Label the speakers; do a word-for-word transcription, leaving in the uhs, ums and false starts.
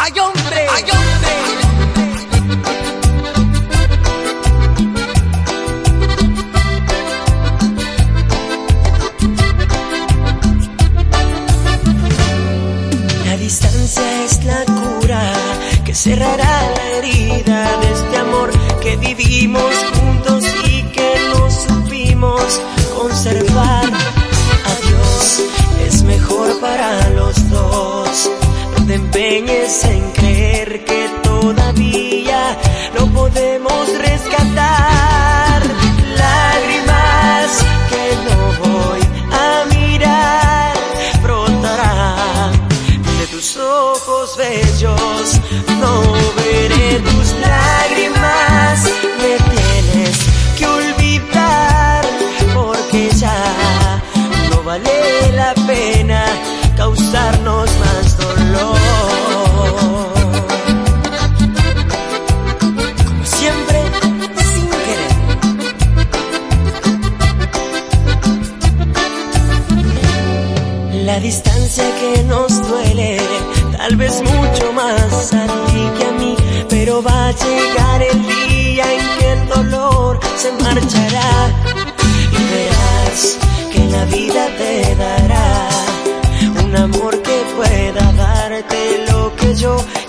Speaker 1: ¡Ay, hombre! ¡Ay, hombre!
Speaker 2: La distancia es la cura que cerrará la herida de este amor que vivimos juntos y que no supimos conservar. Adiós, es mejor para los dos. No te empeñes en creer que todavía lo podemos rescatar. Lágrimas que no voy a mirar brotarán de tus ojos bellos. No veré tus lágrimas, me tienes que olvidar, porque ya no vale la pena causarnos más dolor. Como siempre, sin querer. La distancia que nos duele, tal vez mucho más a ti que a mí, pero va a llegar el día en que el dolor se marchará y verás que la vida te dará un amor que pueda darte lo que yo